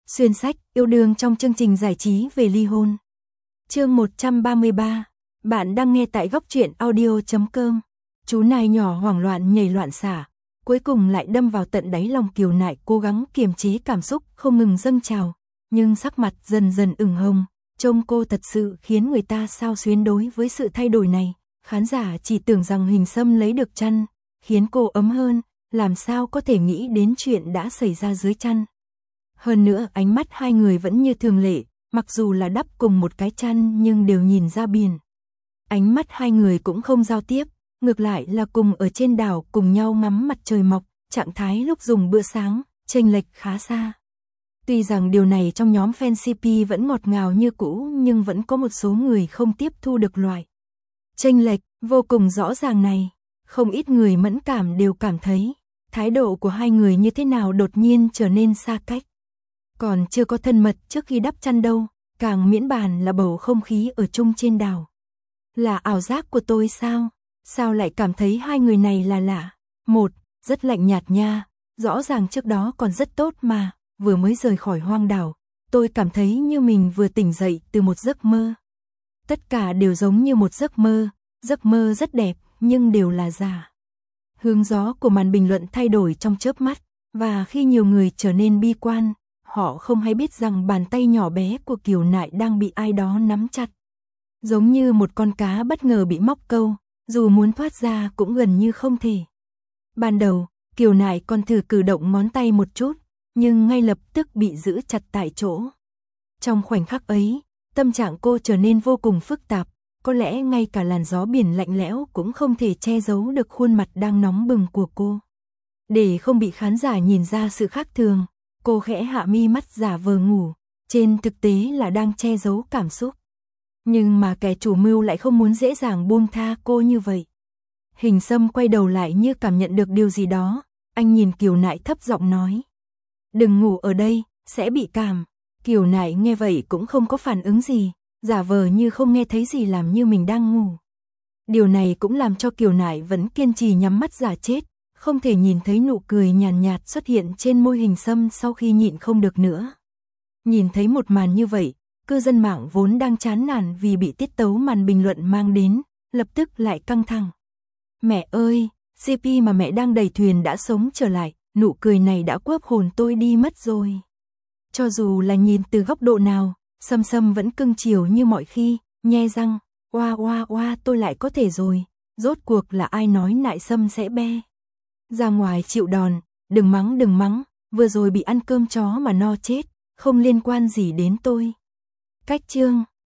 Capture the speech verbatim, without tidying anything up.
Xuyên sách, yêu đương trong chương trình giải trí về ly hôn. Chương một trăm ba mươi ba. Bạn đang nghe tại góc truyện audio chấm com. Chú nai nhỏ hoảng loạn nhảy loạn xả, cuối cùng lại đâm vào tận đáy lòng Kiều Nại, cố gắng kiềm chế cảm xúc không ngừng dâng trào, nhưng sắc mặt dần dần ửng hồng, trông cô thật sự khiến người ta xao xuyến. Đối với sự thay đổi này, khán giả chỉ tưởng rằng Hình Sâm lấy được chăn, khiến cô ấm hơn, làm sao có thể nghĩ đến chuyện đã xảy ra dưới chăn. Hơn nữa ánh mắt hai người vẫn như thường lệ, mặc dù là đắp cùng một cái chăn nhưng đều nhìn ra biển. Ánh mắt hai người cũng không giao tiếp, ngược lại là cùng ở trên đảo cùng nhau ngắm mặt trời mọc, trạng thái lúc dùng bữa sáng, chênh lệch khá xa. Tuy rằng điều này trong nhóm fan xê pê vẫn ngọt ngào như cũ, nhưng vẫn có một số người không tiếp thu được loại chênh lệch vô cùng rõ ràng này. Không ít người mẫn cảm đều cảm thấy thái độ của hai người như thế nào đột nhiên trở nên xa cách. Còn chưa có thân mật trước khi đắp chăn đâu, càng miễn bàn là bầu không khí ở chung trên đảo. Là ảo giác của tôi sao? Sao lại cảm thấy hai người này là lạ? Một, rất lạnh nhạt nha, rõ ràng trước đó còn rất tốt mà, vừa mới rời khỏi hoang đảo, tôi cảm thấy như mình vừa tỉnh dậy từ một giấc mơ. Tất cả đều giống như một giấc mơ, giấc mơ rất đẹp, nhưng đều là giả. Hướng gió của màn bình luận thay đổi trong chớp mắt, và khi nhiều người trở nên bi quan, họ không hay biết rằng bàn tay nhỏ bé của Kiều Nại đang bị ai đó nắm chặt. Giống như một con cá bất ngờ bị móc câu, dù muốn thoát ra cũng gần như không thể. Ban đầu, Kiều Nại còn thử cử động ngón tay một chút, nhưng ngay lập tức bị giữ chặt tại chỗ. Trong khoảnh khắc ấy, tâm trạng cô trở nên vô cùng phức tạp, có lẽ ngay cả làn gió biển lạnh lẽo cũng không thể che giấu được khuôn mặt đang nóng bừng của cô. Để không bị khán giả nhìn ra sự khác thường, cô khẽ hạ mi mắt giả vờ ngủ, trên thực tế là đang che giấu cảm xúc. Nhưng mà kẻ chủ mưu lại không muốn dễ dàng buông tha cô như vậy. Hình Sâm quay đầu lại như cảm nhận được điều gì đó, anh nhìn Kiều Nại thấp giọng nói: "Đừng ngủ ở đây, sẽ bị cảm." Kiều Nại nghe vậy cũng không có phản ứng gì, giả vờ như không nghe thấy gì làm như mình đang ngủ. Điều này cũng làm cho Kiều Nại vẫn kiên trì nhắm mắt giả chết, không thể nhìn thấy nụ cười nhàn nhạt, nhạt xuất hiện trên môi Hình Sâm sau khi nhịn không được nữa. Nhìn thấy một màn như vậy, cư dân mạng vốn đang chán nản vì bị tiết tấu màn bình luận mang đến, lập tức lại căng thẳng. Mẹ ơi, xê pê mà mẹ đang đẩy thuyền đã sống trở lại, nụ cười này đã cướp hồn tôi đi mất rồi. Cho dù là nhìn từ góc độ nào, Sâm Sâm vẫn cưng chiều như mọi khi, nhe răng, oa oa oa tôi lại có thể rồi, rốt cuộc là ai nói Nại Sâm sẽ be. Ra ngoài chịu đòn, đừng mắng đừng mắng, vừa rồi bị ăn cơm chó mà no chết, không liên quan gì đến tôi. Cách chương